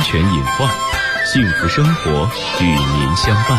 全隐患，幸福生活与您相伴。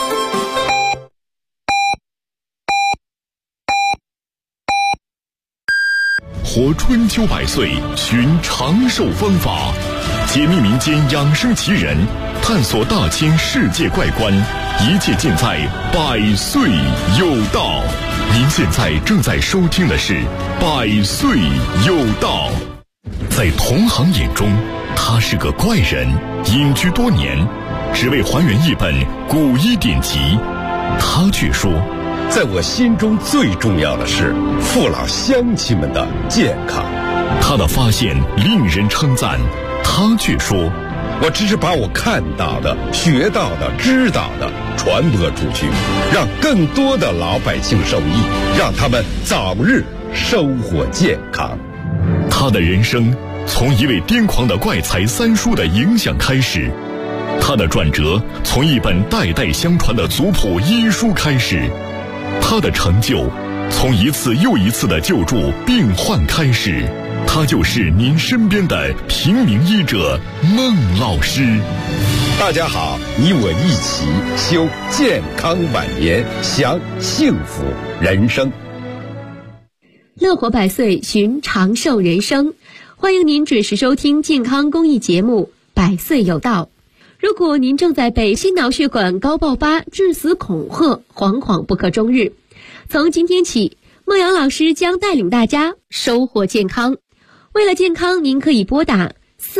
活春秋百岁，寻长寿方法，解密民间养生奇人，探索大千世界怪观，一切尽在百岁有道。您现在正在收听的是百岁有道。在同行眼中，他是个怪人，隐居多年，只为还原一本古医典籍。他却说， 在我心中最重要的是父老乡亲们的健康。 他的发现令人称赞，他却说， 我只是把我看到的、学到的、知道的传播出去，让更多的老百姓受益，让他们早日收获健康。 他的人生从一位癫狂的怪才三叔的影响开始，他的转折从一本代代相传的族谱医书开始，他的成就从一次又一次的救助病患开始。他就是您身边的平民医者孟老师。 大家好，你我一起修健康晚年，享幸福人生。 乐活百岁，寻长寿人生。欢迎您准时收听健康公益节目《百岁有道》。如果您正在被心脑血管高爆发、致死恐吓，惶惶不可终日，从今天起，孟阳老师将带领大家收获健康。为了健康，您可以拨打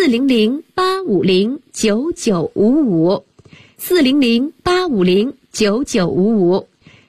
400-850-9955 400-850-9955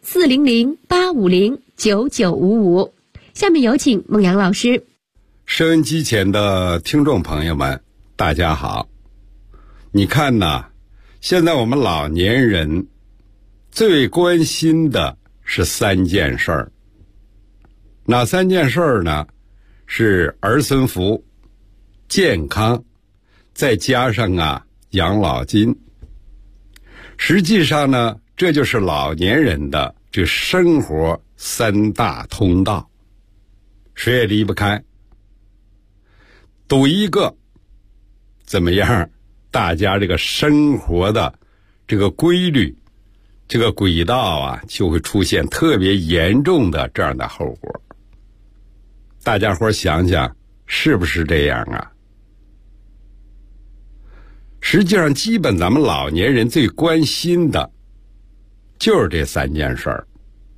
400-850-9955。下面有请孟阳老师。 收音机前的听众朋友们，大家好。你看呐，现在我们老年人最关心的是3件事儿。哪3件事儿呢？是儿孙福、健康，再加上养老金。实际上呢，这就是老年人的这生活3大通道，谁也离不开。赌一个怎么样，大家这个生活的这个规律，这个轨道就会出现特别严重的这样的后果。大家伙想想，是不是这样啊？实际上，基本咱们老年人最关心的就是这3件事儿。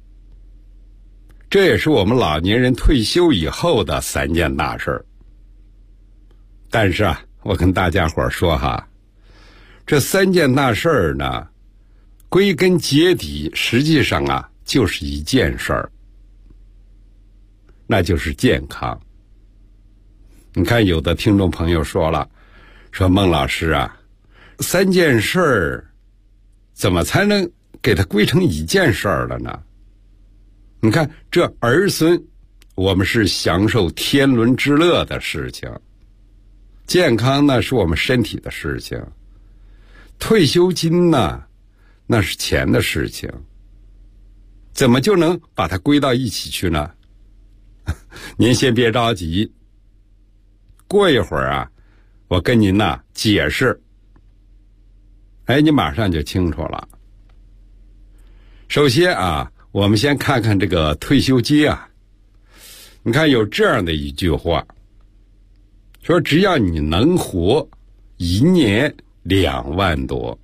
这也是我们老年人退休以后的3件大事儿。但是我跟大家伙说这3件大事儿呢，归根结底，实际上就是一件事儿。那就是健康。你看，有的听众朋友说了，说孟老师3件事儿怎么才能给它归成一件事儿了呢？你看，这儿孙我们是享受天伦之乐的事情，健康呢是我们身体的事情，退休金呢那是钱的事情，怎么就能把它归到一起去呢？您先别着急，过一会儿我跟您解释，你马上就清楚了。首先我们先看看这个退休金你看有这样的一句话，说只要你能活1年2万多。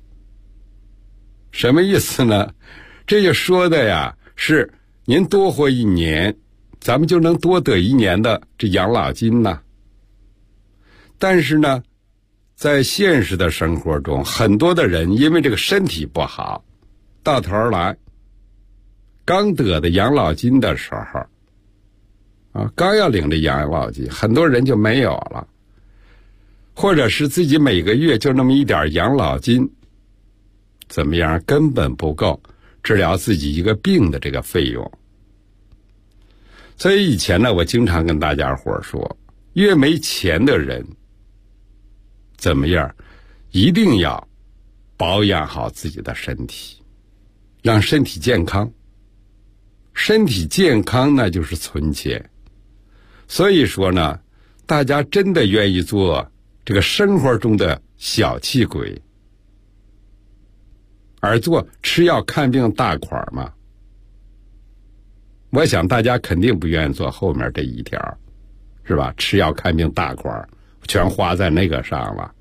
什么意思呢？这就说的是您多活1年，咱们就能多得1年的这养老金呢。但是呢，在现实的生活中，很多的人因为这个身体不好，到头来刚得的养老金的时候刚要领这养老金，很多人就没有了，或者是自己每个月就那么一点养老金，怎么样，根本不够治疗自己一个病的这个费用。所以以前呢，我经常跟大家伙说，越没钱的人怎么样，一定要保养好自己的身体，让身体健康。身体健康呢就是存钱。所以说呢，大家真的愿意做这个生活中的小气鬼，而做吃药看病大款嘛。我想大家肯定不愿意做后面这一条，是吧？吃药看病大款全花在那个上了。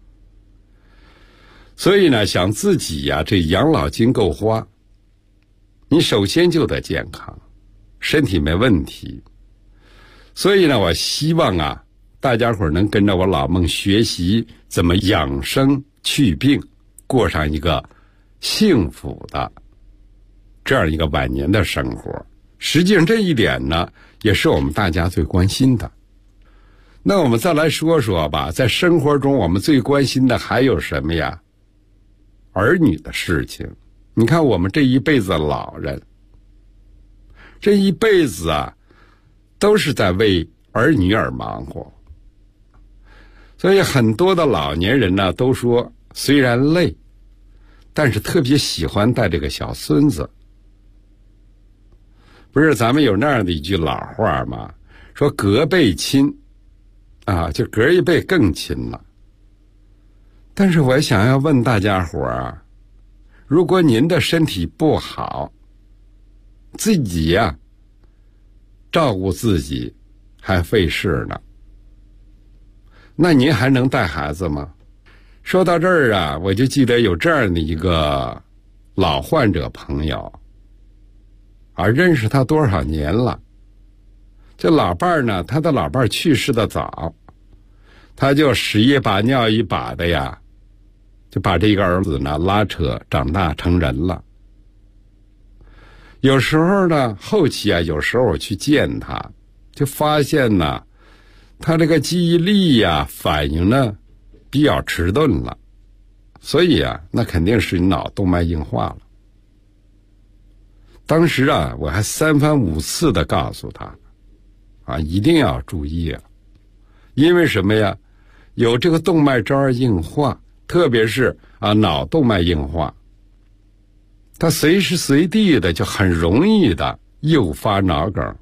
所以呢，想自己呀，这养老金够花，你首先就得健康，身体没问题。所以呢，我希望啊，大家伙能跟着我老孟学习怎么养生祛病，过上一个幸福的这样一个晚年的生活。实际上这一点呢，也是我们大家最关心的。那我们再来说说吧，在生活中我们最关心的还有什么呀？儿女的事情。你看我们这一辈子的老人，这一辈子啊，都是在为儿女而忙活。所以很多的老年人呢，都说虽然累，但是特别喜欢带这个小孙子。不是咱们有那样的一句老话吗？说隔辈亲啊，就隔一辈更亲了。但是我想要问大家伙啊，如果您的身体不好，自己呀，照顾自己还费事呢，那您还能带孩子吗？说到这儿啊，我就记得有这样的一个老患者朋友啊，认识他多少年了。这老伴儿呢，他的老伴儿去世的早，他就屎一把尿一把的呀，就把这个儿子呢拉扯长大成人了。有时候呢，后期啊，有时候我去见他，就发现呢，他这个记忆力呀，反应呢比较迟钝了，所以啊，那肯定是脑动脉硬化了。当时啊，我还3番5次的告诉他，啊，一定要注意啊，因为什么呀？有这个动脉粥硬化，特别是啊脑动脉硬化，它随时随地的就很容易的诱发脑梗。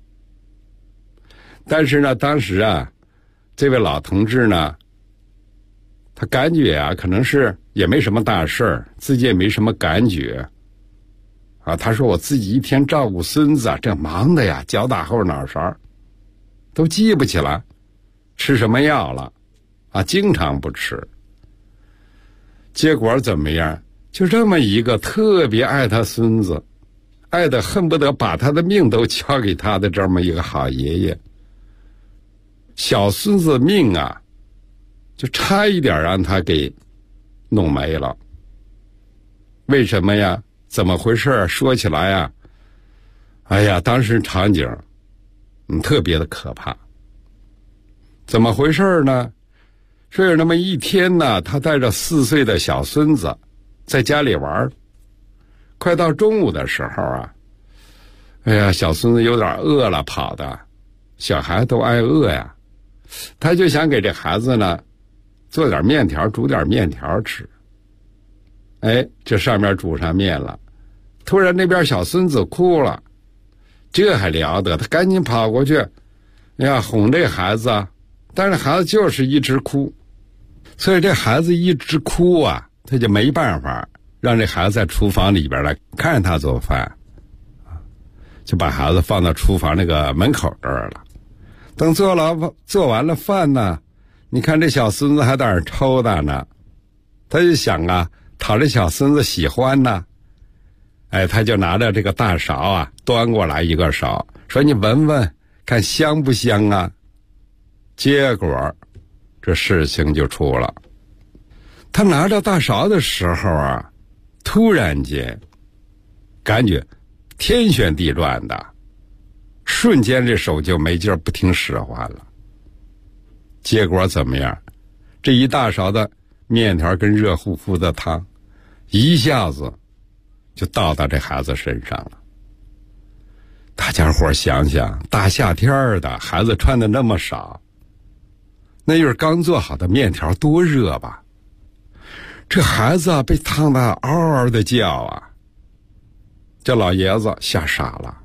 但是呢，当时啊，这位老同志呢，他感觉啊，可能是也没什么大事儿，自己也没什么感觉。啊，他说我自己一天照顾孙子啊，这忙的呀，脚打后脑勺，都记不起来吃什么药了，啊，经常不吃。结果怎么样？就这么一个特别爱他孙子，爱得恨不得把他的命都交给他的这么一个好爷爷，小孙子命啊，就差一点让他给弄没了。为什么呀？怎么回事？说起来呀，哎呀，当时场景特别的可怕。怎么回事呢？说有那么一天呢，他带着4岁的小孙子在家里玩，快到中午的时候啊，哎呀，小孙子有点饿了，跑的，小孩都挨饿呀，他就想给这孩子呢做点面条，煮点面条吃。哎，这上面煮上面了，突然那边小孙子哭了，这还了得，他赶紧跑过去，哎呀，哄这孩子啊，但是孩子就是一直哭，所以这孩子一直哭啊，他就没办法让这孩子在厨房里边来看着他做饭，就把孩子放到厨房那个门口这儿了。等做完了饭呢，你看这小孙子还在那儿抽打呢，他就想啊，讨这小孙子喜欢呢，哎，他就拿着这个大勺啊，端过来一个勺，说你闻闻看香不香啊？结果这事情就出了，他拿着大勺的时候啊，突然间感觉天旋地转的，瞬间这手就没劲儿，不听使唤了。结果怎么样？这一大勺的面条跟热乎乎的汤一下子就倒到这孩子身上了。大家伙想想，大夏天的，孩子穿的那么少，那又是刚做好的面条，多热吧。这孩子啊，被烫得嗷嗷的叫啊，这老爷子吓傻了，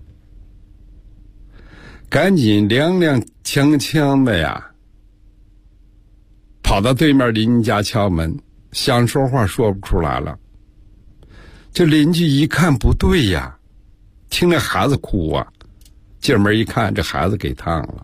赶紧踉踉跄跄的呀跑到对面邻居家敲门，想说话说不出来了。这邻居一看不对呀，听那孩子哭啊，进门一看，这孩子给烫了。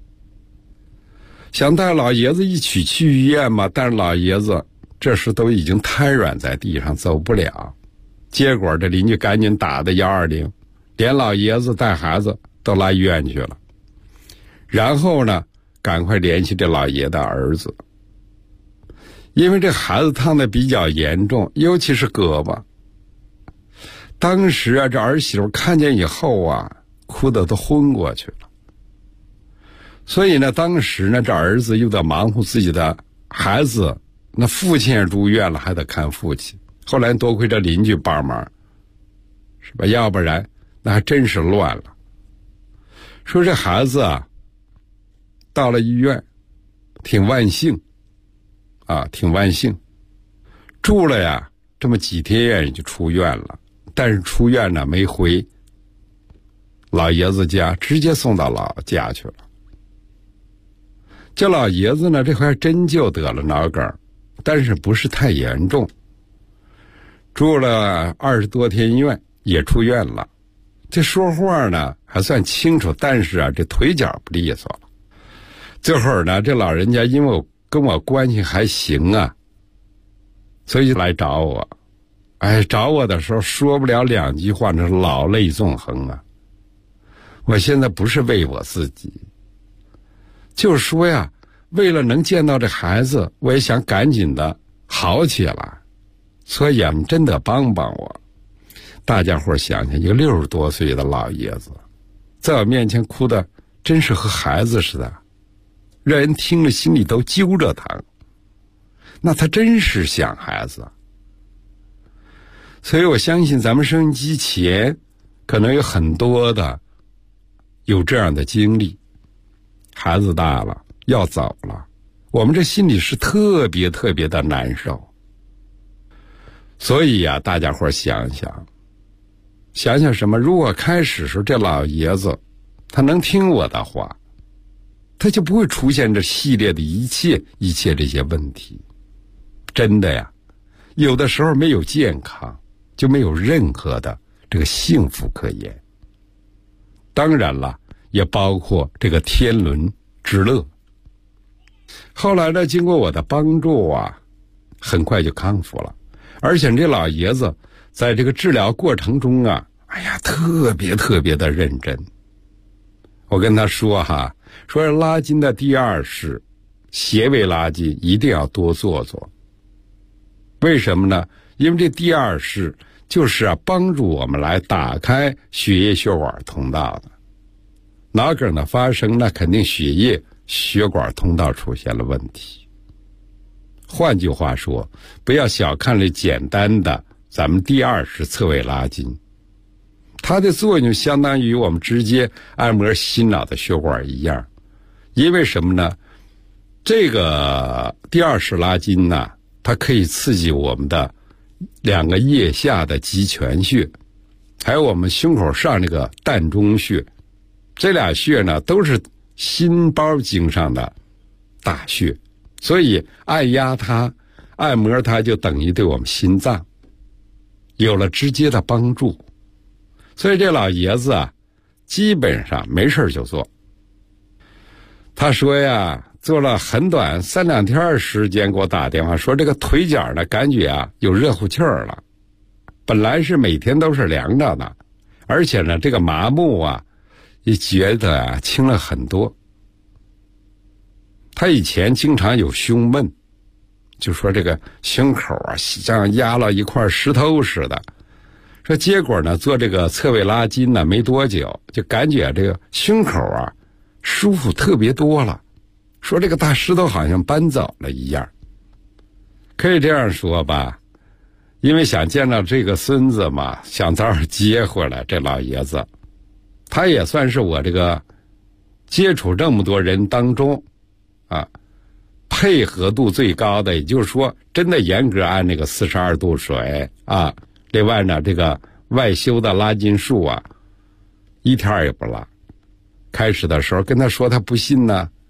想带老爷子一起去医院嘛，但是老爷子这时都已经瘫软在地上，走不了。结果这邻居赶紧打的120，连老爷子带孩子都拉医院去了。然后呢，赶快联系这老爷的儿子，因为这孩子烫的比较严重，尤其是胳膊。当时啊，这儿媳妇看见以后啊，哭得都昏过去了。所以呢，当时呢，这儿子又得忙活自己的孩子，那父亲也住院了，还得看父亲。后来多亏这邻居帮忙，是吧？要不然那还真是乱了。说这孩子啊，到了医院，挺万幸，挺万幸，住了呀这么几天院就出院了。但是出院呢，没回老爷子家，直接送到老家去了。这老爷子呢，这回还真就得了脑梗，但是不是太严重，住了20多天院，也出院了。这说话呢还算清楚，但是啊，这腿脚不利索了。这会儿呢，这老人家因为我跟我关系还行啊，所以来找我。找我的时候说不了2句话，那是老泪纵横啊。我现在不是为我自己，就说呀，为了能见到这孩子，我也想赶紧的好起来，所以啊，你真得帮帮我。大家伙想想，一个60多岁的老爷子在我面前哭的真是和孩子似的，让人听了心里都揪着疼。那他真是想孩子。所以我相信咱们收音机前可能有很多的有这样的经历，孩子大了要走了，我们这心里是特别特别的难受。所以呀，大家伙想想什么，如果开始时这老爷子他能听我的话，他就不会出现这系列的一切这些问题。真的呀，有的时候没有健康就没有任何的这个幸福可言。当然了，也包括这个天伦之乐。后来呢，经过我的帮助啊，很快就康复了。而且这老爷子在这个治疗过程中啊，特别特别的认真。我跟他说说拉筋的第2式斜位拉筋一定要多做做。为什么呢？因为这第2式就是帮助我们来打开血液血管通道的。脑梗的发生，那肯定血液血管通道出现了问题。换句话说，不要小看了简单的咱们第2式侧位拉筋，它的作用相当于我们直接按摩心脑的血管一样。因为什么呢？这个第2式拉筋呢，它可以刺激我们的2个腋下的极泉穴，还有我们胸口上这个膻中穴。这俩穴呢，都是心包经上的大穴，所以按压它、按摩它，就等于对我们心脏有了直接的帮助。所以这老爷子啊，基本上没事就做。他说呀，做了很短3、2天时间，给我打电话说这个腿脚呢，感觉有热乎气儿了。本来是每天都是凉着的，而且呢，这个麻木也觉得轻了很多。他以前经常有胸闷，就说这个胸口像压了一块石头似的。说结果呢，做这个侧位拉筋呢，没多久就感觉这个胸口舒服特别多了。说这个大石头好像搬走了一样。可以这样说吧，因为想见到这个孙子嘛，想早点接回来。这老爷子他也算是我这个接触这么多人当中配合度最高的，也就是说真的严格按那个42度水另外呢，这个外修的拉筋术1天也不落。开始的时候跟他说，他不信呢，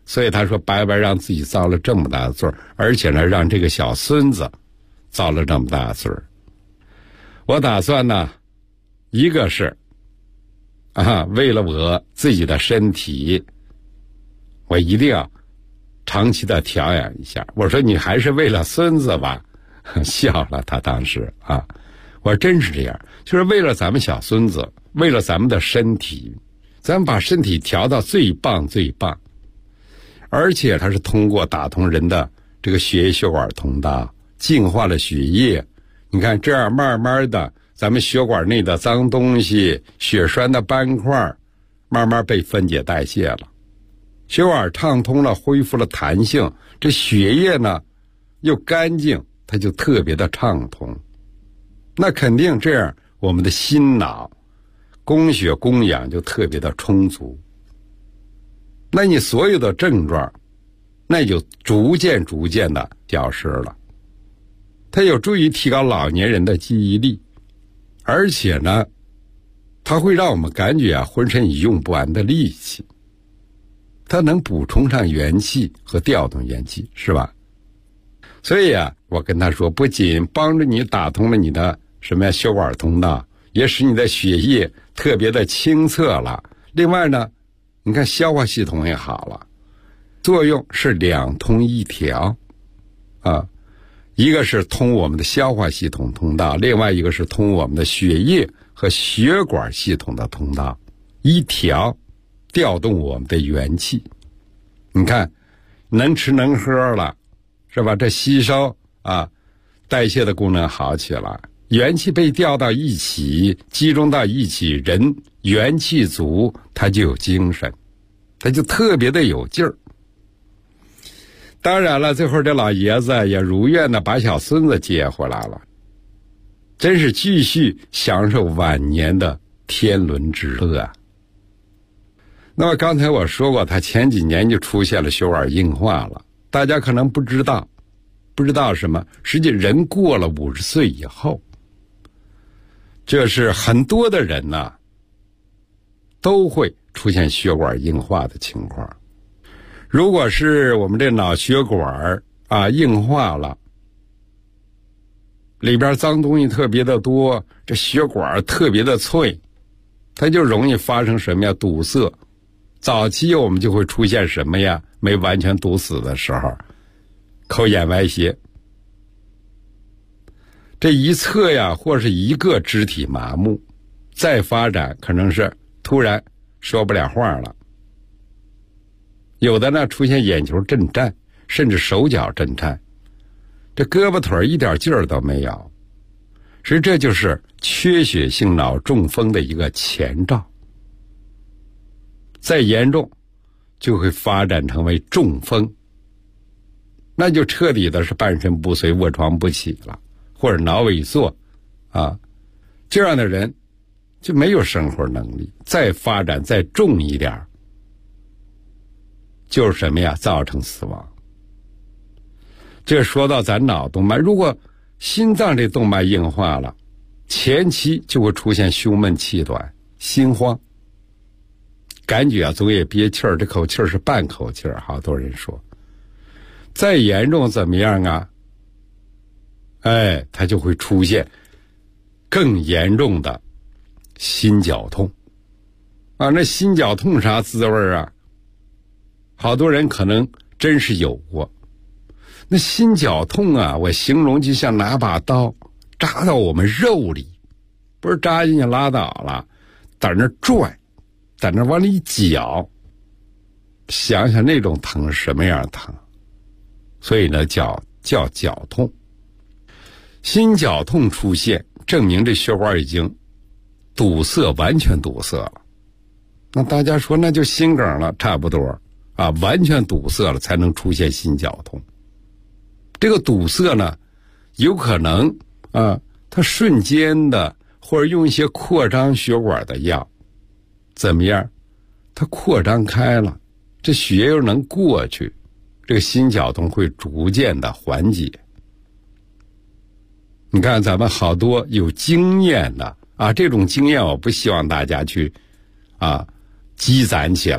所以他说白白让自己遭了这么大的罪，而且呢让这个小孙子遭了这么大的罪。我打算呢，一个是为了我自己的身体，我一定要长期的调养一下。我说你还是为了孙子吧，笑了他当时我说真是这样，就是为了咱们小孙子，为了咱们的身体，咱们把身体调到最棒最棒。而且它是通过打通人的这个血液血管通道，净化了血液，你看这样慢慢的咱们血管内的脏东西、血栓的斑块慢慢被分解代谢了，血管畅通了，恢复了弹性，这血液呢又干净，它就特别的畅通。那肯定这样我们的心脑供血供氧就特别的充足，那你所有的症状那就逐渐的消失了。它有助于提高老年人的记忆力，而且呢它会让我们感觉浑身有用不完的力气，它能补充上元气和调动元气，是吧？所以我跟他说，不仅帮着你打通了你的血管通道，也使你的血液特别的清澈了。另外呢，你看消化系统也好了，作用是两通一调一个是通我们的消化系统通道，另外一个是通我们的血液和血管系统的通道，一调调动我们的元气。你看能吃能喝了，是吧？这吸收代谢的功能好起来，元气被调到一起，集中到一起，人元气足，他就有精神，他就特别的有劲儿。当然了，最后这老爷子也如愿的把小孙子接回来了，真是继续享受晚年的天伦之乐。那么刚才我说过，他前几年就出现了血管硬化了，大家可能不知道什么，实际人过了50岁以后，这是很多的人都会出现血管硬化的情况。如果是我们这脑血管硬化了，里边脏东西特别的多，这血管特别的脆，它就容易发生堵塞。早期我们就会出现没完全堵死的时候，口眼歪斜，这一侧或是一个肢体麻木，再发展可能是突然说不了话了。有的呢出现眼球震颤，甚至手脚震颤，这胳膊腿一点劲儿都没有。实这就是缺血性脑中风的一个前兆，再严重就会发展成为中风，那就彻底的是半身不遂、卧床不起了，或者脑萎缩这样的人就没有生活能力。再发展再重一点，就是造成死亡。这说到咱脑动脉，如果心脏这动脉硬化了，前期就会出现胸闷气短、心慌，感觉总也憋气儿，这口气儿是半口气儿，好多人说。再严重怎么样它就会出现更严重的心绞痛那心绞痛啥滋味好多人可能真是有过。那心绞痛我形容就像拿把刀扎到我们肉里，不是扎进去拉倒了，在那拽，在那往里绞，想想那种疼是什么样的疼。所以呢叫绞痛。心绞痛出现，证明这血管已经堵塞，完全堵塞了。那大家说那就心梗了，差不多完全堵塞了才能出现心绞痛。这个堵塞呢有可能它瞬间的，或者用一些扩张血管的药，怎么样它扩张开了，这血液又能过去，这个心绞痛会逐渐的缓解。你看咱们好多有经验的这种经验我不希望大家去积攒起来，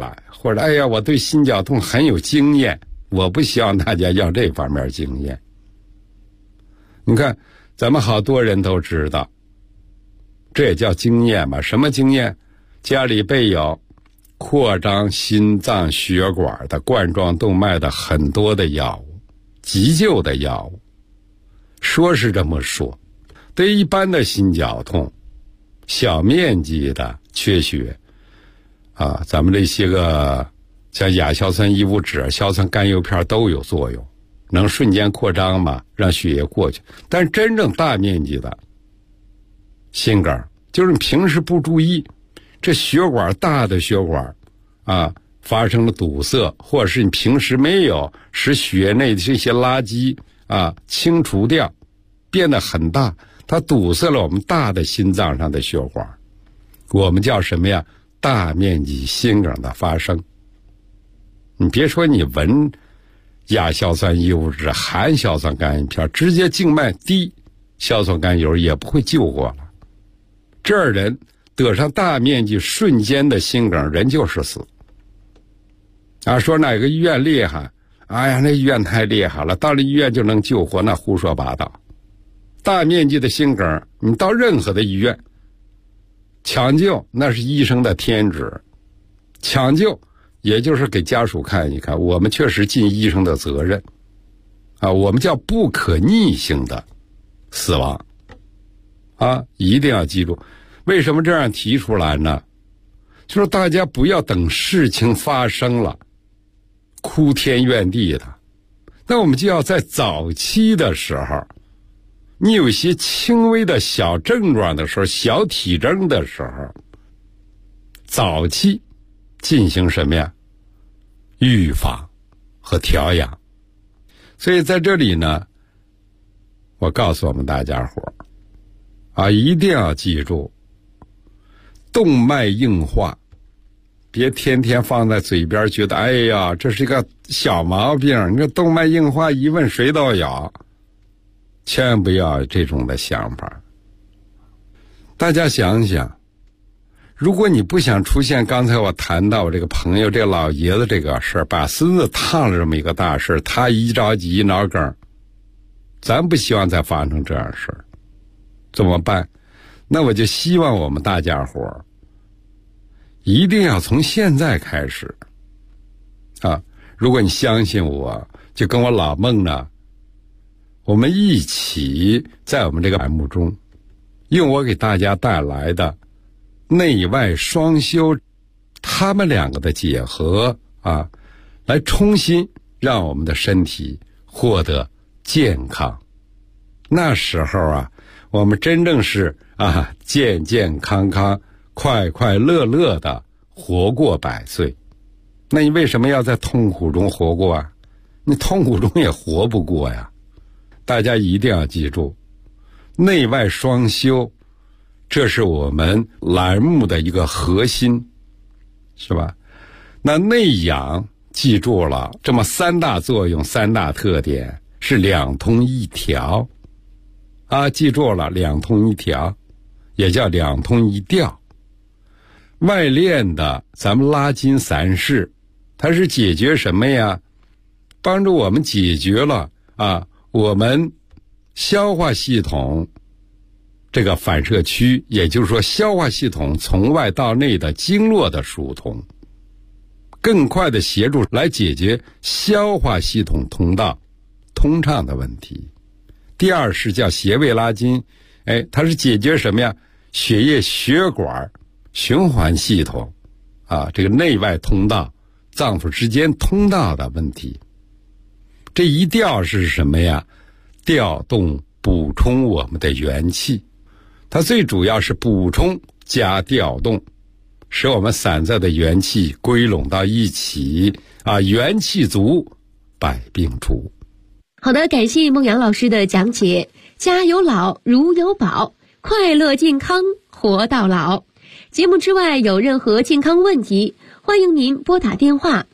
或者哎呀我对心绞痛很有经验，我不希望大家要这方面经验。你看咱们好多人都知道，这也叫经验嘛。什么经验？家里备有扩张心脏血管的、冠状动脉的很多的药物，急救的药物。说是这么说，对一般的心绞痛、小面积的缺血啊，咱们这些个像亚硝酸异物酯、硝酸甘油片都有作用，能瞬间扩张嘛，让血液过去。但真正大面积的心梗，就是你平时不注意，这血管大的血管啊发生了堵塞，或者是你平时没有使血内的这些垃圾啊清除掉，变得很大，它堵塞了我们大的心脏上的血管，我们叫什么呀？大面积心梗的发生。你别说你闻亚硝酸异物酯、含硝酸甘油片，直接静脉滴硝酸甘油也不会救活了。这人得上大面积瞬间的心梗，人就是死。啊，说哪个医院厉害？哎呀，那医院太厉害了，到了医院就能救活，那胡说八道。大面积的心梗，你到任何的医院抢救，那是医生的天职。抢救也就是给家属看一看，我们确实尽医生的责任啊，我们叫不可逆性的死亡啊，一定要记住。为什么这样提出来呢？就是大家不要等事情发生了哭天怨地的，那我们就要在早期的时候，你有些轻微的小症状的时候，小体征的时候，早期进行什么呀？预防和调养。所以在这里呢，我告诉我们大家伙啊，一定要记住，动脉硬化别天天放在嘴边，觉得哎呀这是一个小毛病，你这动脉硬化一问谁都有，千万不要有这种的想法。大家想想，如果你不想出现刚才我谈到我这个朋友这个老爷子这个事儿，把孙子烫了这么一个大事，他一着急一脑梗，咱不希望再发生这样的事儿，怎么办？那我就希望我们大家伙一定要从现在开始啊！如果你相信我，就跟我老孟呢，我们一起在我们这个栏目中，用我给大家带来的内外双修，他们两个的结合啊，来重新让我们的身体获得健康。那时候啊，我们真正是健健康康、快快乐乐的活过100岁。那你为什么要在痛苦中活过啊？你痛苦中也活不过呀。大家一定要记住，内外双修，这是我们栏目的一个核心，是吧？那内养记住了，这么3大作用、3大特点是两通一调啊，记住了，两通一调，也叫两通一调。外练的咱们拉筋散式，它是解决什么呀？帮助我们解决了我们消化系统这个反射区，也就是说消化系统从外到内的经络的疏通，更快的协助来解决消化系统通道通畅的问题。第二是叫穴位拉筋，它是解决什么呀？血液血管循环系统这个内外通道、脏腑之间通道的问题。这一调是什么呀？调动补充我们的元气，它最主要是补充加调动，使我们散在的元气归拢到一起元气足，百病除。 好的，感谢孟阳老师的讲解。家有老如有宝，快乐健康活到老。节目之外有任何健康问题，欢迎您拨打电话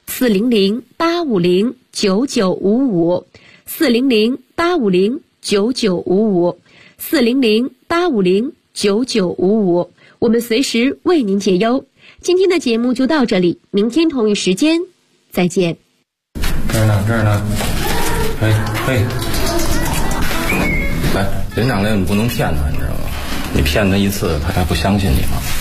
400-850-9955 400-850-9955 400-850-9955，我们随时为您解忧。 今天的节目就到这里，明天同一时间再见。 这儿呢，嘿，来，连长来，你不能骗他，你知道吗？你骗他一次，他还不相信你吗？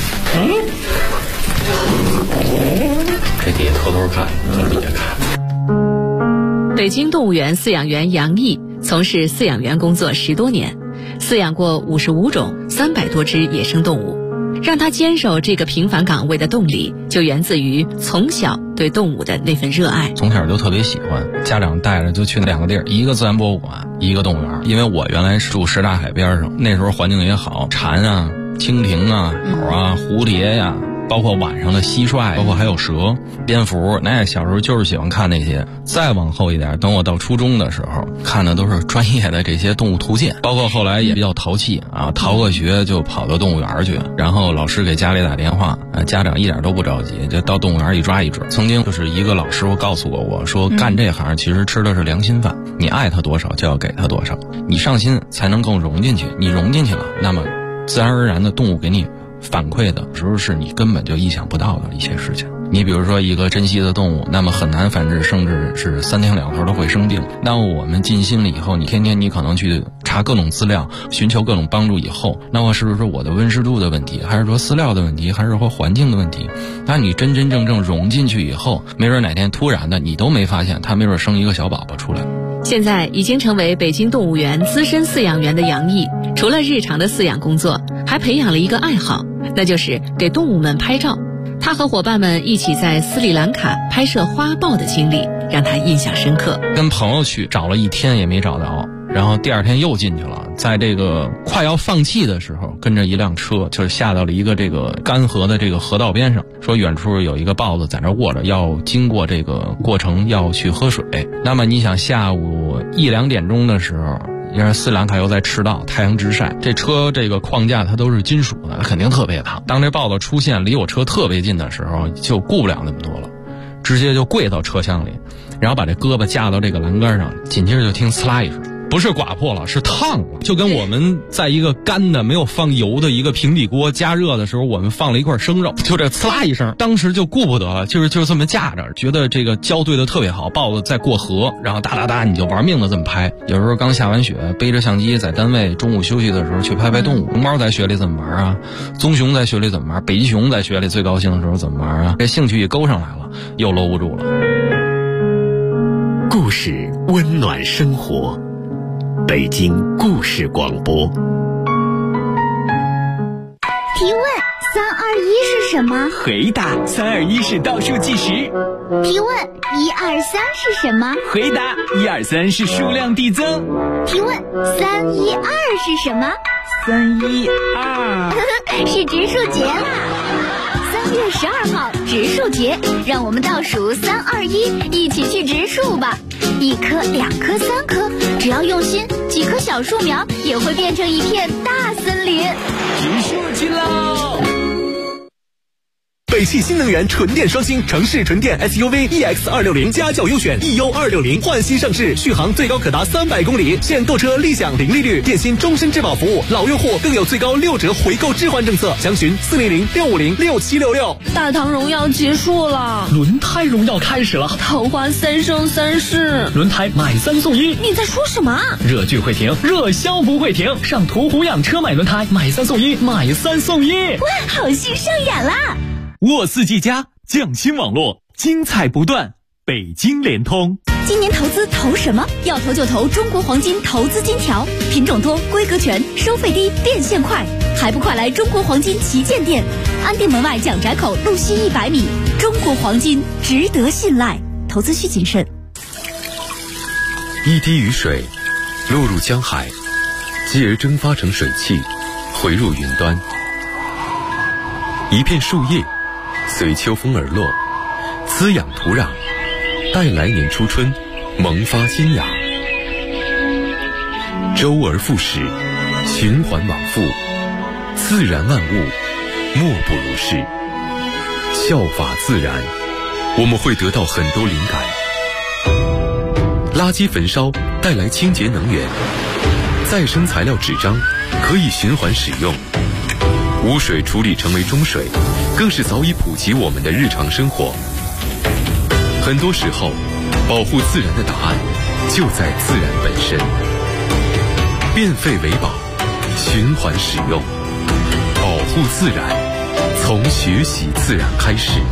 这底下偷偷看，从底下看。 北京动物园饲养员杨毅从事饲养员工作10多年，饲养过55种300多只野生动物。让他坚守这个平凡岗位的动力，就源自于从小对动物的那份热爱。 从小就特别喜欢，家长带着就去2个地儿，一个自然博物馆，一个动物园。因为我原来是住什刹海边上，那时候环境也好，蝉啊、蜻蜓啊、鸟啊、蝴蝶呀，包括晚上的蟋蟀，包括还有蛇、蝙蝠，那小时候就是喜欢看那些。再往后一点，等我到初中的时候，看的都是专业的这些动物图鉴，包括后来也比较淘气啊，逃个学就跑到动物园去，然后老师给家里打电话，家长一点都不着急，就到动物园一抓一准。曾经就是一个老师傅告诉过我说，干这行其实吃的是良心饭，你爱他多少就要给他多少，你上心才能更融进去，你融进去了，那么自然而然的动物给你反馈的时候是你根本就意想不到的一些事情。你比如说一个珍稀的动物，那么很难繁殖，甚至是3天2头都会生病。那我们尽心了以后，你天天你可能去查各种资料，寻求各种帮助以后，那么是不是我的温湿度的问题，还是说饲料的问题，还是说环境的问题？那你真真正正融进去以后，没准哪天突然的你都没发现，它没准生一个小宝宝出来。 现在已经成为北京动物园资深饲养员的杨毅，除了日常的饲养工作，还培养了一个爱好，那就是给动物们拍照。他和伙伴们一起在斯里兰卡拍摄花豹的经历让他印象深刻。 跟朋友去找了1天也没找到，然后第2天又进去了，在这个快要放弃的时候，跟着一辆车就是下到了一个这个干河的这个河道边上，说远处有一个豹子在那卧着，要经过这个过程要去喝水。那么你想下午1、2点钟的时候，因为斯里兰卡又在赤道，太阳直晒，这车这个框架它都是金属的，它肯定特别烫。当这豹子出现离我车特别近的时候，就顾不了那么多了，直接就跪到车厢里，然后把这胳膊架到这个栏杆上，紧接着就听呲啦一声，不是刮破了，是烫了，就跟我们在一个干的没有放油的一个平底锅加热的时候，我们放了一块生肉，就这呲啦一声，当时就顾不得了，就是这么架着，觉得这个胶对的特别好，豹子在过河，然后哒哒哒你就玩命的这么拍。有时候刚下完雪，背着相机在单位中午休息的时候去拍拍动物，熊猫在雪里怎么玩啊，棕熊在雪里怎么玩，北极熊在雪里最高兴的时候怎么玩啊，这兴趣一勾上来了，又搂不住了。 故事温暖生活，北京故事广播。 提问：321是什么？ 回答：321是倒数计时。 提问：123是什么？ 回答：123是数量递增。 提问：312是什么 ？312 是植树节啦！3月12号植树节，让我们倒数321，一起去植树吧！1棵、2棵、3棵，只要用心，几棵小树苗也会变成一片大森林。 植树去喽！ 北汽新能源纯电双星城市纯电 SUV EX260家轿优选 EU260换新上市，续航最高可达300公里，现购车立享零利率，电信终身质保服务，老用户更有最高6折回购置换政策，详询400-650-6766。 大唐荣耀结束了， 轮胎荣耀开始了， 桃花3生3世， 轮胎买3送1。 你在说什么？ 热剧会停，热销不会停，上途虎养车买轮胎，买3送1，买3送1。 哇，好戏上演啦！ 沃四 G 加匠心网络，精彩不断。北京联通， 今年投资投什么？要投就投中国黄金投资金条，品种多，规格全，收费低，变现快，还不快来中国黄金旗舰店，安定门外蒋宅口路西100米。中国黄金值得信赖，投资需谨慎。 一滴雨水落入江海，继而蒸发成水汽，回入云端。一片树叶随秋风而落，滋养土壤，待来年初春萌发新芽。周而复始，循环往复，自然万物莫不如是。效法自然，我们会得到很多灵感。垃圾焚烧带来清洁能源，再生材料纸张可以循环使用， 污水处理成为中水，更是早已普及我们的日常生活。很多时候，保护自然的答案就在自然本身。变废为宝，循环使用，保护自然，从学习自然开始。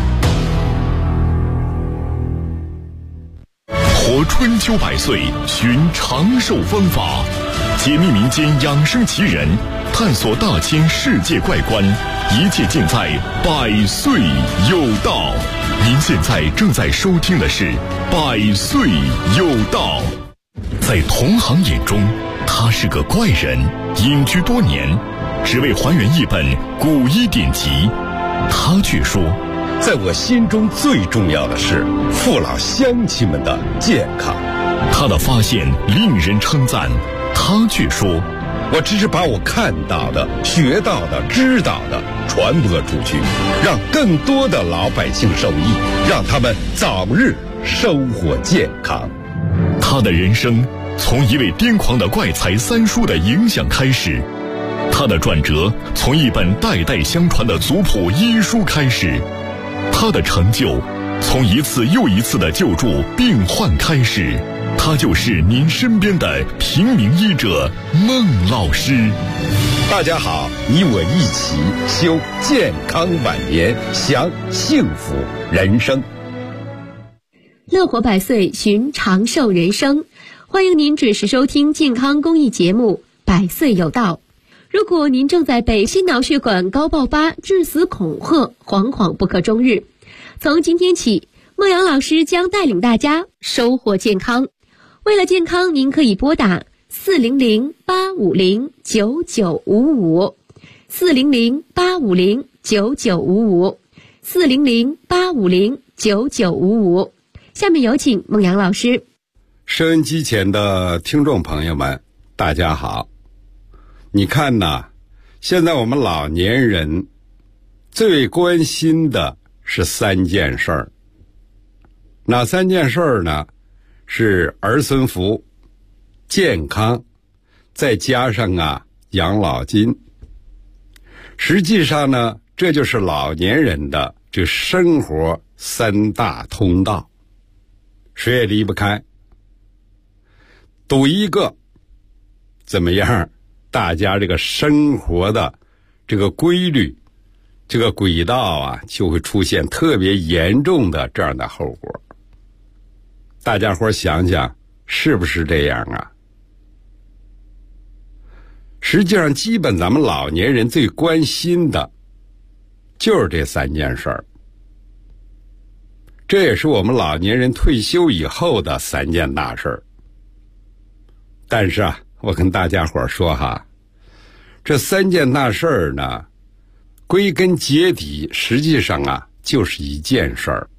活春秋百岁，寻长寿方法，解密民间养生奇人，探索大千世界怪观，一切尽在百岁有道。您现在正在收听的是百岁有道。在同行眼中，他是个怪人，隐居多年，只为还原一本古医典籍。他却说， 在我心中最重要的是父老乡亲们的健康。 他的发现令人称赞，他却说， 我只是把我看到的、学到的、知道的传播出去，让更多的老百姓受益，让他们早日生活健康。 他的人生从一位癫狂的怪才三叔的影响开始，他的转折从一本代代相传的族谱医书开始，他的成就从一次又一次的救助病患开始。他就是您身边的平民医者孟老师。 大家好，你我一起修健康晚年，享幸福人生。 乐活百岁，寻长寿人生。欢迎您准时收听健康公益节目《百岁有道》。如果您正在被心脑血管高爆发、致死恐吓，惶惶不可终日，从今天起，孟阳老师将带领大家收获健康。为了健康，您可以拨打400-850-9955 400-850-9955 400-850-9955。下面有请孟阳老师。 收音机前的听众朋友们，大家好。你看呐，现在我们老年人最关心的是3件事儿。哪3件事儿呢？是儿孙福、健康，再加上养老金。实际上呢，这就是老年人的这生活3大通道，谁也离不开。赌一个怎么样，大家这个生活的这个规律、这个轨道就会出现特别严重的这样的后果。大家伙想想，是不是这样啊？实际上，基本咱们老年人最关心的就是这3件事儿。这也是我们老年人退休以后的3件大事儿。但是我跟大家伙说这3件大事儿呢，归根结底，实际上就是一件事儿。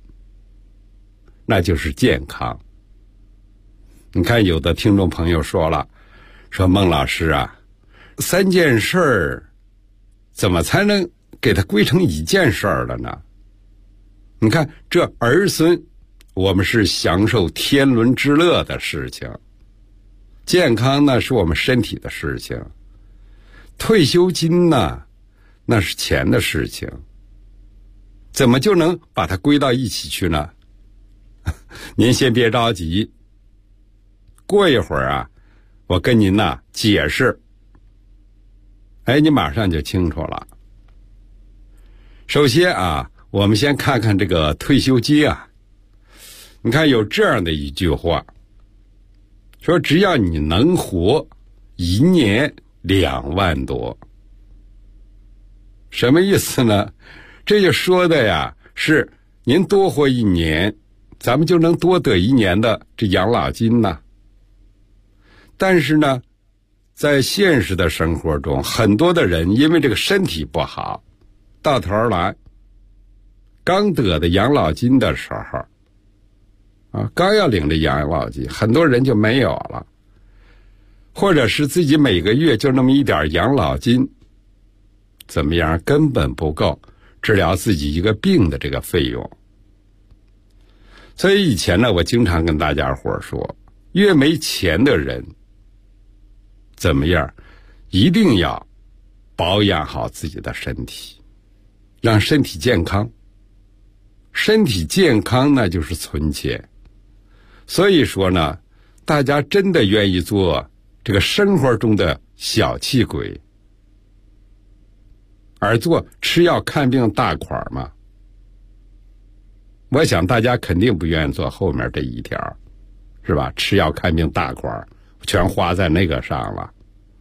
那就是健康。你看，有的听众朋友说了，说孟老师3件事儿怎么才能给它归成一件事儿了呢？你看，这儿孙我们是享受天伦之乐的事情，健康呢是我们身体的事情，退休金呢那是钱的事情，怎么就能把它归到一起去呢？您先别着急，过一会儿我跟您解释，你马上就清楚了。首先我们先看看这个退休金你看有这样的一句话，说只要你能活1年2万多。什么意思呢？这就说的是您多活1年，咱们就能多得1年的这养老金呢。但是呢，在现实的生活中，很多的人因为这个身体不好，到头来刚得的养老金的时候刚要领这养老金，很多人就没有了，或者是自己每个月就那么一点养老金，怎么样根本不够治疗自己一个病的这个费用。所以以前呢，我经常跟大家伙说，越没钱的人怎么样，一定要保养好自己的身体，让身体健康。身体健康那就是存钱。所以说呢，大家真的愿意做这个生活中的小气鬼，而做吃药看病大款吗？我想大家肯定不愿意做后面这一条，是吧？吃药看病大款全花在那个上了。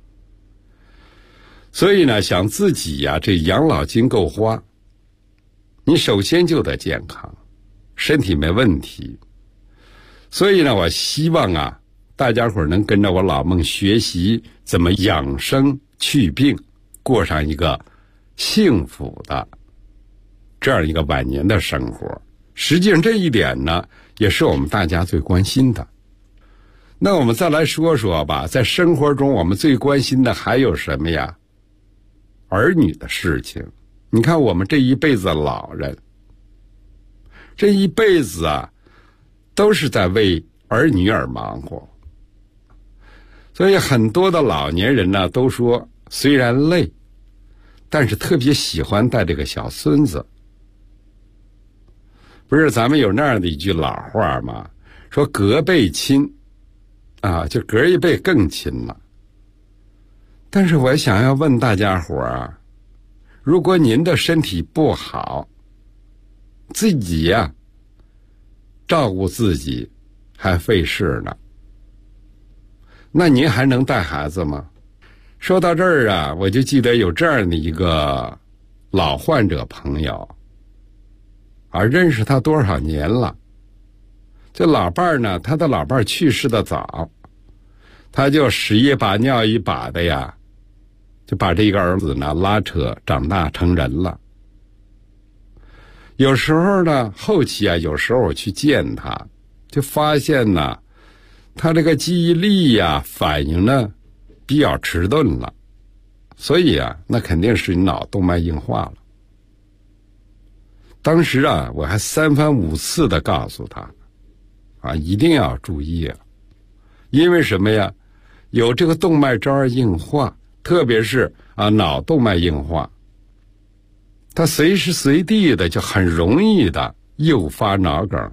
所以呢，想自己呀，这养老金够花，你首先就得健康，身体没问题。所以呢，我希望啊，大家伙能跟着我老孟学习怎么养生去病，过上一个幸福的这样一个晚年的生活。实际上这一点呢，也是我们大家最关心的。那我们再来说说吧，在生活中我们最关心的还有什么呀？儿女的事情。你看我们这一辈子的老人，这一辈子啊，都是在为儿女而忙活。所以很多的老年人呢，都说虽然累，但是特别喜欢带这个小孙子。不是咱们有那样的一句老话吗？说隔辈亲啊，就隔一辈更亲了。但是我想要问大家伙啊，如果您的身体不好，自己呀照顾自己还费事呢，那您还能带孩子吗？说到这儿啊，我就记得有这样的一个老患者朋友啊，认识他多少年了。这老伴儿呢，他的老伴儿去世的早，他就屎一把尿一把的呀，就把这个儿子呢拉扯长大成人了。有时候呢，后期啊，有时候我去见他，就发现呢，他这个记忆力呀、反应呢比较迟钝了，所以啊，那肯定是脑动脉硬化了。当时啊，我还3番5次的告诉他，啊，一定要注意啊，因为什么呀？有这个动脉粥硬化，特别是啊脑动脉硬化，它随时随地的就很容易的诱发脑梗。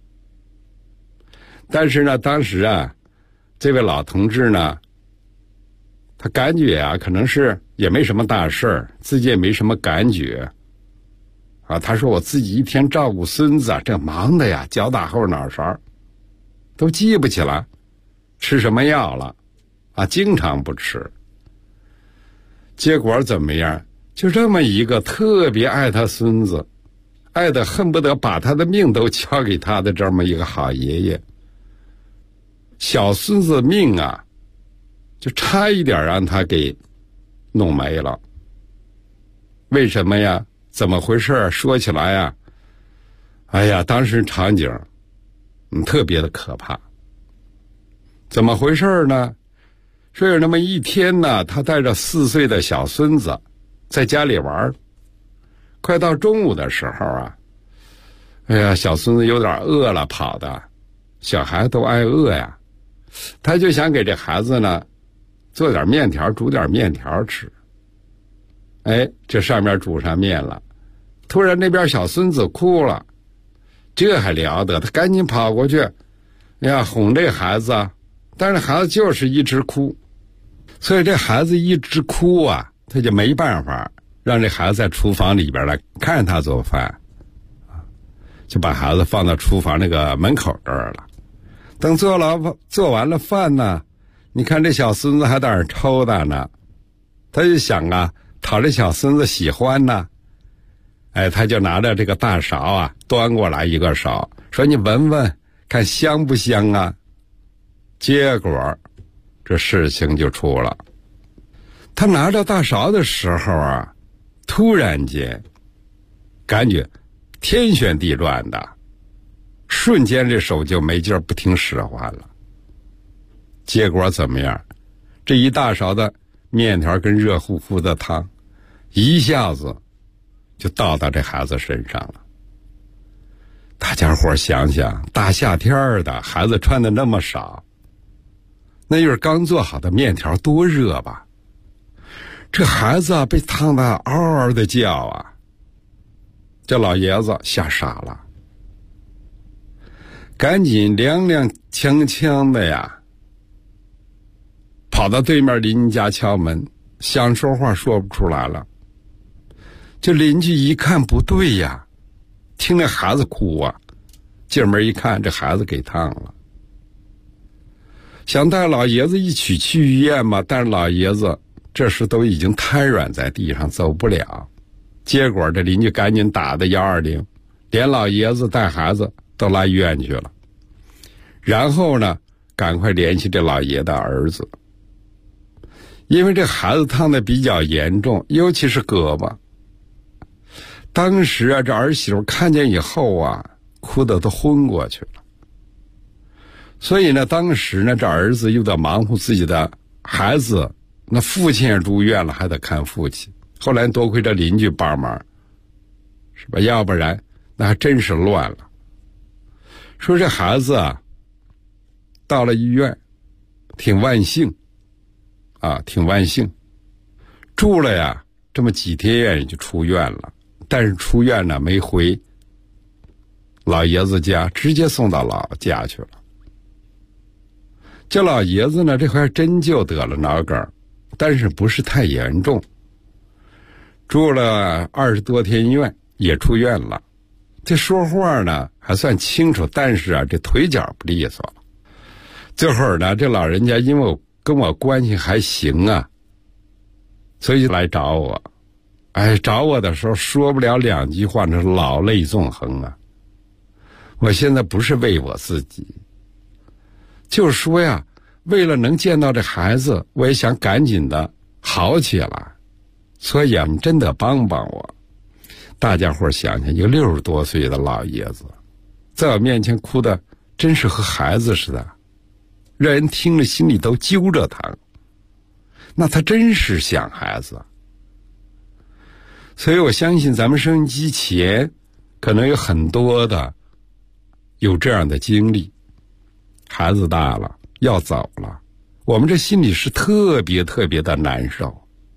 但是呢，当时啊，这位老同志呢，他感觉啊，可能是也没什么大事儿，自己也没什么感觉。啊，他说我自己一天照顾孙子啊，这忙的呀，脚打后脑勺，都记不起来吃什么药了，啊，经常不吃。结果怎么样？就这么一个特别爱他孙子，爱得恨不得把他的命都交给他的这么一个好爷爷，小孙子命啊，就差一点让他给弄没了。为什么呀？怎么回事？说起来呀，哎呀，当时场景特别的可怕。怎么回事呢？说有那么一天呢，他带着4岁的小孙子在家里玩，快到中午的时候啊，哎呀，小孙子有点饿了，跑的，小孩都挨饿呀，他就想给这孩子呢做点面条，煮点面条吃。哎，这上面煮上面了，突然那边小孙子哭了，这还了得，他赶紧跑过去，哎呀，哄这孩子啊，但是孩子就是一直哭，所以这孩子一直哭啊，他就没办法让这孩子在厨房里边来看着他做饭，就把孩子放到厨房那个门口这儿了。等做完了饭呢，你看这小孙子还在那儿抽打呢，他就想啊，讨这小孙子喜欢呢，哎，他就拿着这个大勺啊，端过来一个勺，说你闻闻看香不香啊？结果这事情就出了，他拿着大勺的时候啊，突然间感觉天旋地转的，瞬间这手就没劲儿，不听使唤了。结果怎么样？这一大勺的面条跟热乎乎的汤一下子就倒到这孩子身上了。大家伙想想，大夏天的，孩子穿的那么少，那又是刚做好的面条，多热吧。 这孩子啊被烫得嗷嗷的叫啊，这老爷子吓傻了，赶紧踉踉跄跄的呀，跑到对面邻居家敲门，想说话说不出来了。这邻居一看不对呀，听那孩子哭啊，进门一看，这孩子给烫了。想带老爷子一起去医院嘛，但是老爷子这时都已经瘫软在地上，走不了。结果这邻居赶紧打的120，连老爷子带孩子都拉医院去了。然后呢，赶快联系这老爷的儿子，因为这孩子烫的比较严重，尤其是胳膊。当时啊，这儿媳妇看见以后啊，哭得都昏过去了。所以呢，当时呢，这儿子又得忙活自己的孩子，那父亲也住院了，还得看父亲。后来多亏这邻居帮忙，是吧？要不然那还真是乱了。说这孩子啊，到了医院，挺万幸，啊，挺万幸，住了呀这么几天院就出院了。但是出院呢没回老爷子家，直接送到老家去了。这老爷子呢，这回还真就得了脑梗，但是不是太严重，住了20多天院，也出院了。这说话呢还算清楚，但是啊，这腿脚不利索了。这会儿呢，这老人家因为跟我关系还行啊，所以来找我。哎，找我的时候说不了2句话，那是老泪纵横啊。我现在不是为我自己，就是说呀，为了能见到这孩子，我也想赶紧的好起来，所以啊，你真得帮帮我。大家伙想想，一个60多岁的老爷子在我面前哭的真是和孩子似的，让人听了心里都揪着疼。那他真是想孩子。所以我相信咱们收音机前可能有很多的有这样的经历，孩子大了要走了，我们这心里是特别特别的难受。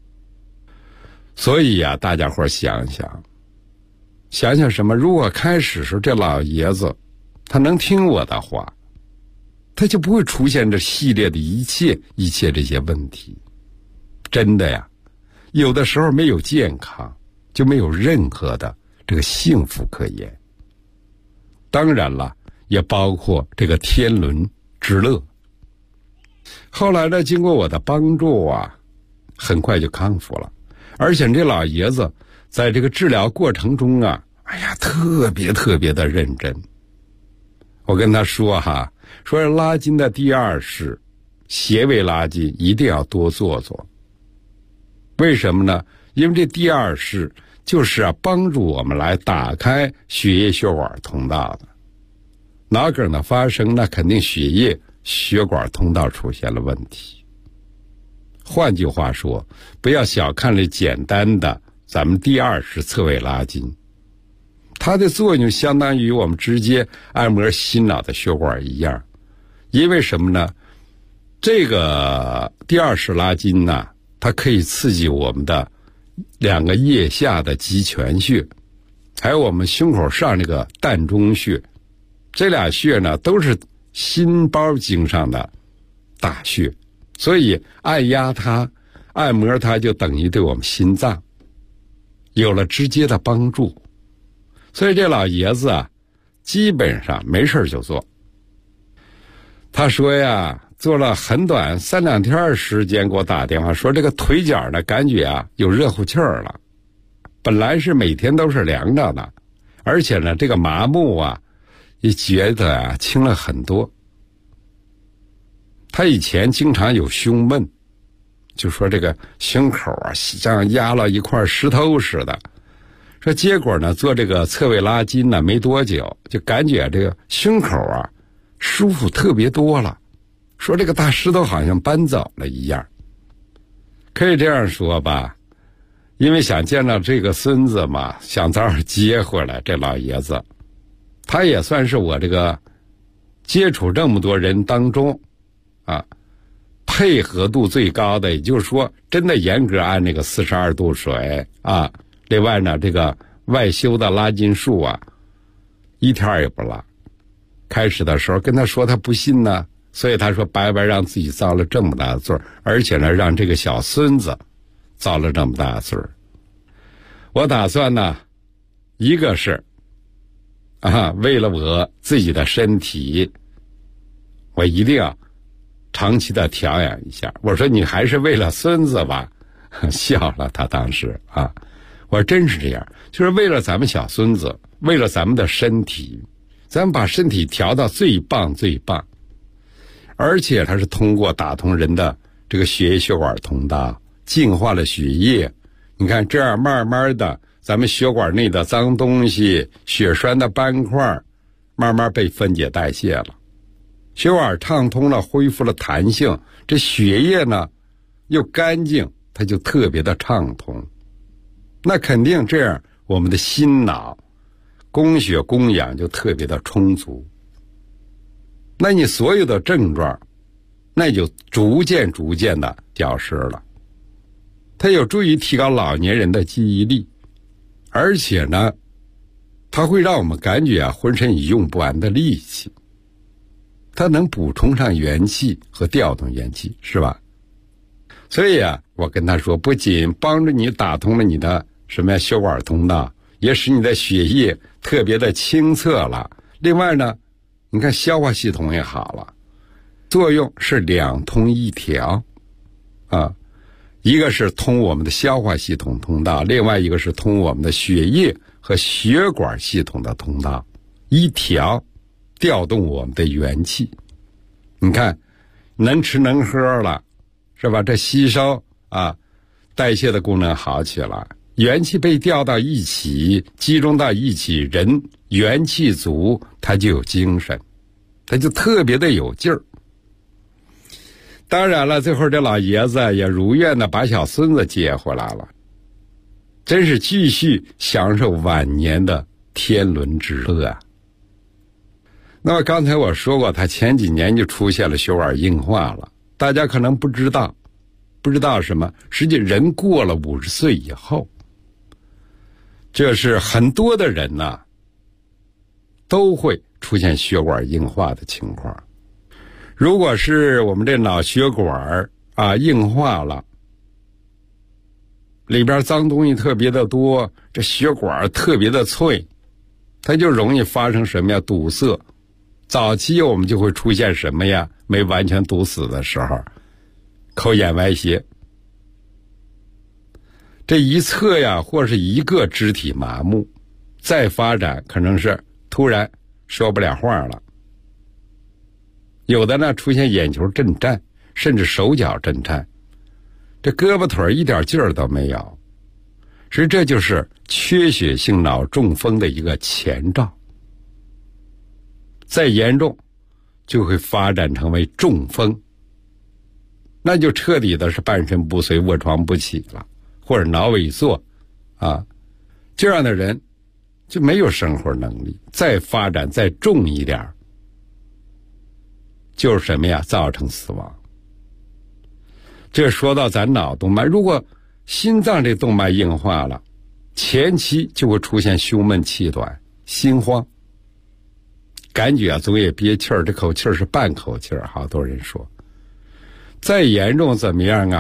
所以呀，大家伙想想什么？如果开始时这老爷子他能听我的话，他就不会出现这系列的一切这些问题。真的呀，有的时候没有健康就没有任何的这个幸福可言。当然了，也包括这个天伦之乐。后来呢，经过我的帮助啊，很快就康复了。而且这老爷子在这个治疗过程中啊，哎呀，特别特别的认真。我跟他说哈，说拉筋的第2式斜位拉筋一定要多做做。为什么呢？因为这第2式就是啊，帮助我们来打开血液血管通道的。脑梗的发生，那肯定血液血管通道出现了问题。换句话说，不要小看了简单的咱们第2式侧位拉筋，它的作用相当于我们直接按摩心脑的血管一样。因为什么呢？这个第2式拉筋呢，它可以刺激我们的2个腋下的极泉穴，还有我们胸口上这个膻中穴。这俩穴呢，都是心包经上的大穴，所以按压它、按摩它，就等于对我们心脏有了直接的帮助。所以这老爷子啊，基本上没事就做。他说呀，做了很短3、2天时间，给我打电话说这个腿脚呢，感觉啊有热乎气儿了。本来是每天都是凉着的，而且呢，这个麻木啊，也觉得啊轻了很多。他以前经常有胸闷，就说这个胸口啊像压了一块石头似的。说结果呢，做这个侧位拉筋呢，没多久就感觉这个胸口啊舒服特别多了。说这个大石头好像搬走了一样。可以这样说吧，因为想见到这个孙子嘛，想早点接回来。这老爷子他也算是我这个接触这么多人当中啊， 配合度最高的，也就是说真的严格按那个42度水啊。另外呢，这个外修的拉筋术啊，一天也不落。开始的时候跟他说他不信呢，所以他说白白让自己遭了这么大的罪，而且呢让这个小孙子遭了这么大的罪。我打算呢，一个是为了我自己的身体，我一定要长期的调养一下。我说你还是为了孙子吧，笑了他当时啊。我说真是这样，就是为了咱们小孙子，为了咱们的身体，咱们把身体调到最棒最棒。而且它是通过打通人的这个血液血管通道，净化了血液。你看这样慢慢的，咱们血管内的脏东西、血栓的斑块慢慢被分解代谢了，血管畅通了，恢复了弹性，这血液呢又干净，它就特别的畅通。那肯定这样，我们的心脑供血供氧就特别的充足，那你所有的症状那就逐渐的消失了。它有助于提高老年人的记忆力，而且呢它会让我们感觉浑身有用不完的力气，它能补充上元气和调动元气，是吧？所以我跟他说，不仅帮助你打通了你的血管通道，也使你的血液特别的清澈了。另外呢，你看消化系统也好了，作用是两通一调啊。一个是通我们的消化系统通道，另外一个是通我们的血液和血管系统的通道，一调调动我们的元气。你看能吃能喝了，是吧？这吸收代谢的功能好起来，元气被调到一起，集中到一起，人元气足，他就有精神，他就特别的有劲儿。当然了，最后这老爷子也如愿的把小孙子接回来了，真是继续享受晚年的天伦之乐啊。那么刚才我说过，他前几年就出现了血管硬化了，大家可能不知道什么，实际人过了50岁以后，这是很多的人都会出现血管硬化的情况。如果是我们这脑血管硬化了，里边脏东西特别的多，这血管特别的脆，它就容易发生堵塞。早期我们就会出现没完全堵死的时候，口眼歪斜，这一侧或是一个肢体麻木，再发展可能是突然说不了话了。有的呢出现眼球震颤，甚至手脚震颤，这胳膊腿一点劲儿都没有。所以这就是缺血性脑中风的一个前兆，再严重就会发展成为中风，那就彻底的是半身不遂、卧床不起了，或者脑萎缩这样的人就没有生活能力，再发展再重一点就是造成死亡。这说到咱脑动脉，如果心脏这动脉硬化了，前期就会出现胸闷气短、心慌，感觉总也憋气儿，这口气儿是半口气儿，好多人说。再严重怎么样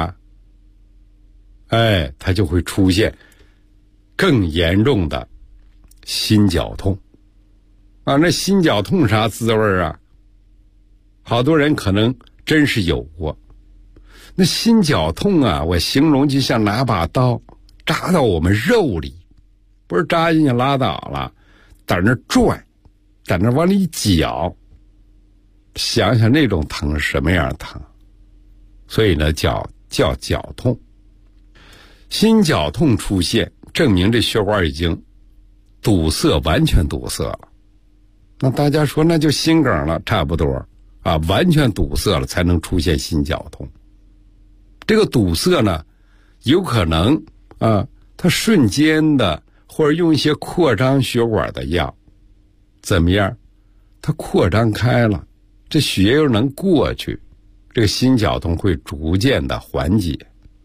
它就会出现更严重的心绞痛那心绞痛啥滋味好多人可能真是有过。那心绞痛我形容就像拿把刀扎到我们肉里，不是扎进去拉倒了，在那拽，在那往里绞，想想那种疼是什么样的疼。所以呢叫绞痛。心绞痛出现，证明这血管已经堵塞，完全堵塞了。那大家说那就心梗了，差不多完全堵塞了才能出现心绞痛。这个堵塞呢有可能它瞬间的，或者用一些扩张血管的药，怎么样它扩张开了，这血又能过去， 这个心绞痛会逐渐的缓解。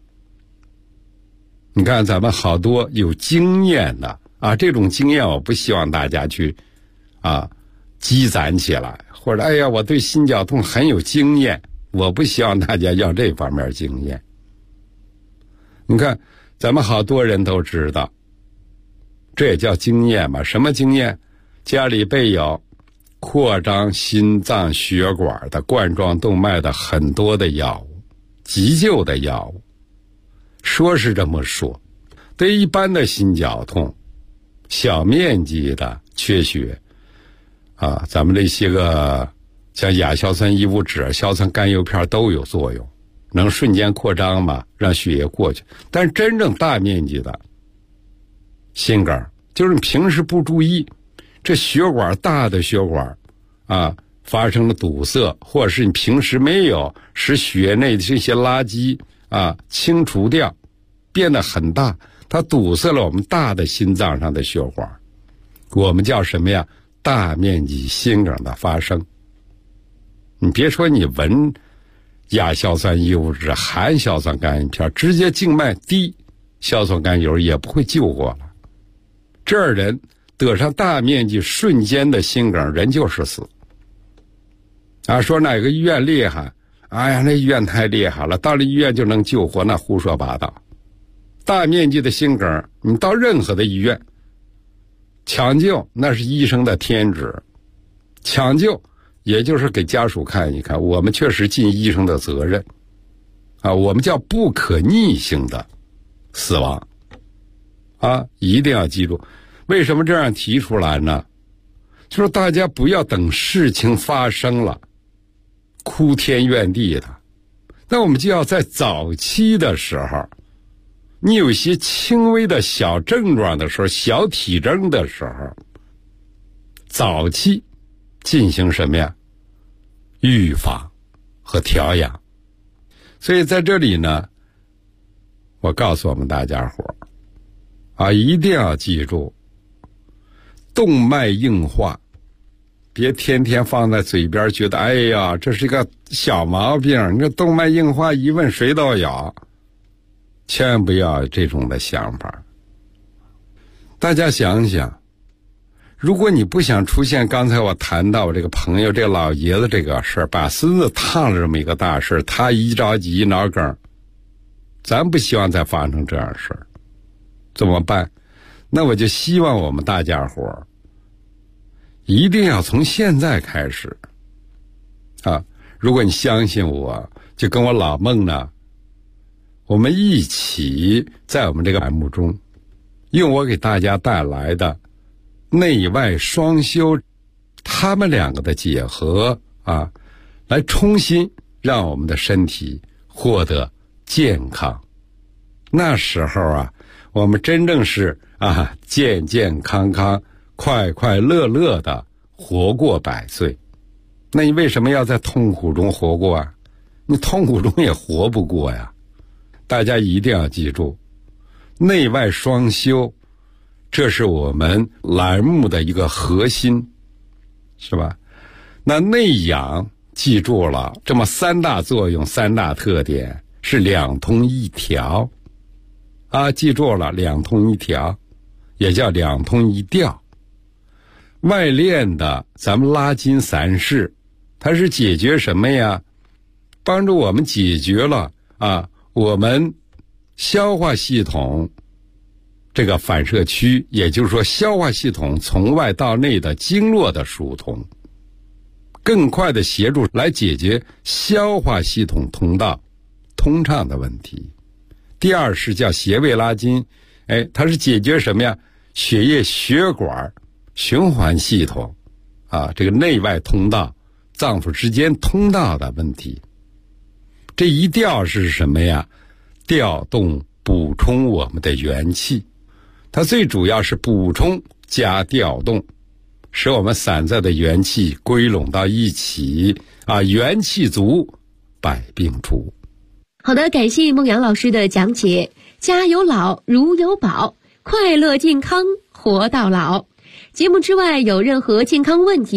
你看咱们好多有经验的啊，这种经验我不希望大家去积攒起来，或者哎呀我对心绞痛很有经验，我不希望大家要这方面经验。你看咱们好多人都知道，这也叫经验嘛。什么经验？家里备有扩张心脏血管的、冠状动脉的很多的药物，急救的药物。说是这么说，对一般的心绞痛、小面积的缺血咱们这些个像亚硝酸异物酯、硝酸甘油片都有作用，能瞬间扩张嘛，让血液过去。但真正大面积的心梗，就是你平时不注意，这血管大的血管发生了堵塞，或者是你平时没有使血内的这些垃圾清除掉，变得很大，它堵塞了我们大的心脏上的血管，我们叫什么呀？大面积心梗的发生。你别说你闻亚硝酸异物酯、含硝酸甘油片，直接静脉滴硝酸甘油也不会救活了。这人得上大面积瞬间的心梗，人就是死。说哪个医院厉害？哎呀，那医院太厉害了，到了医院就能救活，那胡说八道。大面积的心梗，你到任何的医院抢救，那是医生的天职。抢救也就是给家属看一看，我们确实尽医生的责任我们叫不可逆性的死亡一定要记住。为什么这样提出来呢？就是大家不要等事情发生了哭天怨地的，那我们就要在早期的时候，你有一些轻微的小症状的时候，小体征的时候，早期进行什么呀？预防和调养。所以在这里呢，我告诉我们大家伙一定要记住，动脉硬化别天天放在嘴边，觉得哎呀这是一个小毛病，你这动脉硬化一问谁都有，千万不要有这种的想法。大家想想，如果你不想出现刚才我谈到我这个朋友这个老爷子这个事儿，把孙子烫了这么一个大事，他一着急一脑梗，咱不希望再发生这样的事儿，怎么办？那我就希望我们大家伙一定要从现在开始如果你相信我，就跟我老孟呢，我们一起在我们这个栏目中，用我给大家带来的内外双修，他们两个的结合来重新让我们的身体获得健康。那时候我们真正是健健康康、快快乐乐的活过100岁。那你为什么要在痛苦中活过你痛苦中也活不过呀。大家一定要记住，内外双修，这是我们栏目的一个核心，是吧？那内养记住了，这么3大作用、3大特点是两通一调记住了，两通一调也叫两通一调。外练的咱们拉筋散式，它是解决什么呀？帮助我们解决了我们消化系统这个反射区，也就是说消化系统从外到内的经络的疏通，更快的协助来解决消化系统通道通畅的问题。第二是叫穴位拉筋，它是解决什么呀？血液血管循环系统这个内外通道、脏腑之间通道的问题。这一调是什么呀？调动补充我们的元气，它最主要是补充加调动，使我们散在的元气归拢到一起元气足，百病除。 好的，感谢孟阳老师的讲解。家有老如有宝，快乐健康活到老。节目之外有任何健康问题，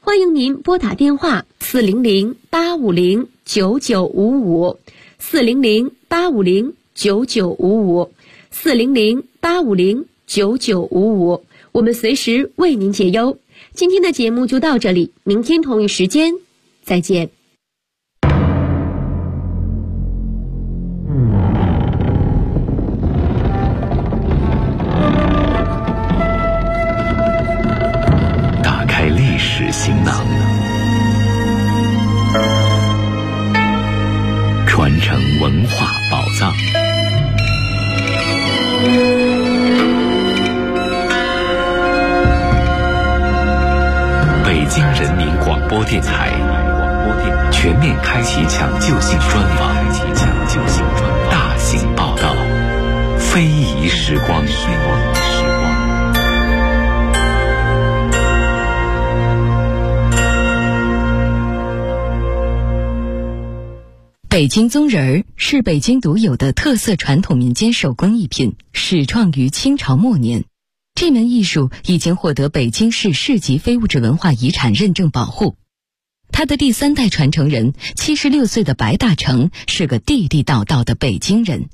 欢迎您拨打电话400-850-9955，400-850-9955，400-850-9955，我们随时为您解忧。今天的节目就到这里，明天同一时间再见。 打开历史行囊，传承文化宝藏。北京人民广播电台全面开启抢救性专访，大型报道，非遗时光。 北京宗人儿是北京独有的特色传统民间手工艺品，始创于清朝末年。这门艺术已经获得北京市市级非物质文化遗产认证保护。他的第3代传承人76岁的白大成是个地地道道的北京人。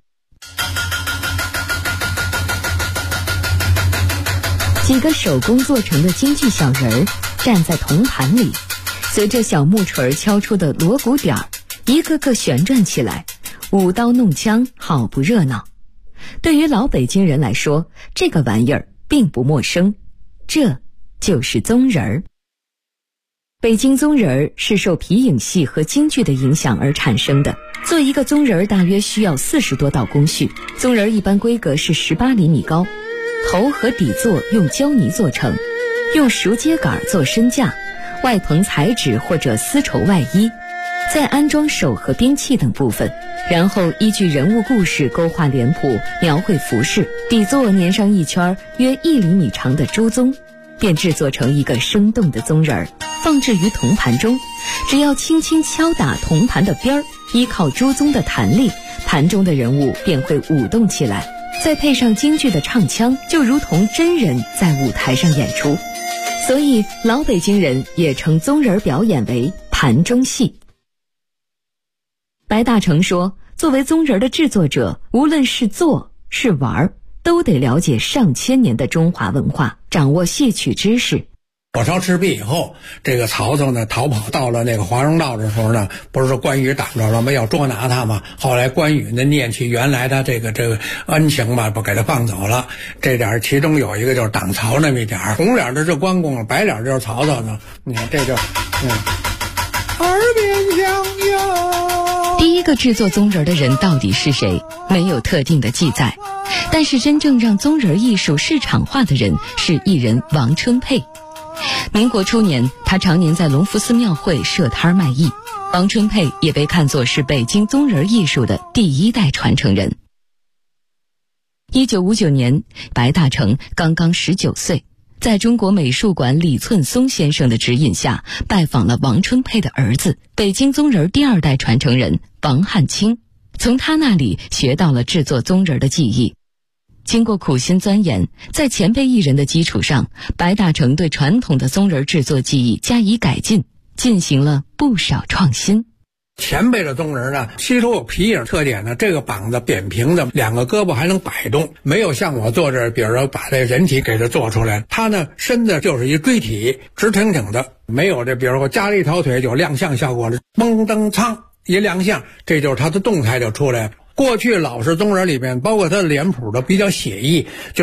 几个手工做成的京剧小人儿站在铜盘里，随着小木锤敲出的锣鼓点儿，一个个旋转起来，舞刀弄枪，好不热闹。对于老北京人来说，这个玩意儿并不陌生，这就是宗人儿。北京宗人儿是受皮影戏和京剧的影响而产生的。做一个宗人儿大约需要40多道工序，宗人儿一般规格是18厘米高，头和底座用胶泥做成，用熟秸秆做身架，外棚彩纸或者丝绸外衣，再安装手和兵器等部分，然后依据人物故事勾画脸谱，描绘服饰，底座粘上一圈约1厘米长的朱宗，便制作成一个生动的宗人儿，放置于铜盘中。只要轻轻敲打铜盘的边儿，依靠朱宗的弹力，盘中的人物便会舞动起来，再配上京剧的唱腔，就如同真人在舞台上演出。所以老北京人也称宗人表演为盘中戏。白大成说，作为宗人的制作者，无论是做是玩，都得了解上千年的中华文化，掌握戏曲知识。 火烧赤壁以后，这个曹操呢逃跑到了那个华容道的时候呢，不是说关羽挡着了吗？要捉拿他嘛。后来关羽呢念起原来的这个恩情吧，不给他放走了。这点其中有一个就是挡曹那么一点，红脸的是关公，白脸就是曹操呢。你看这就耳边响哟。 第一个制作宗人的人到底是谁？没有特定的记载。但是真正让宗人艺术市场化的人是艺人王春佩。民国初年，他常年在隆福寺庙会设摊卖艺。王春佩也被看作是北京宗人艺术的第1代传承人。1959年，白大成刚刚19岁，在中国美术馆李寸松先生的指引下，拜访了王春佩的儿子，北京宗人第2代传承人王汉卿，从他那里学到了制作宗人的技艺。经过苦心钻研，在前辈艺人的基础上，白大成对传统的宗人制作技艺加以改进，进行了不少创新。 前辈的宗人呢，吸收有皮影特点呢，这个膀子扁平的，2个胳膊还能摆动，没有像我做这，比如说把这人体给它做出来，他呢身子就是一锥体，直挺挺的，没有这，比如说加了一条腿有亮相效果了，嘣噔苍一亮相，这就是他的动态就出来了。过去老式宗人里面，包括他的脸谱都比较写意，就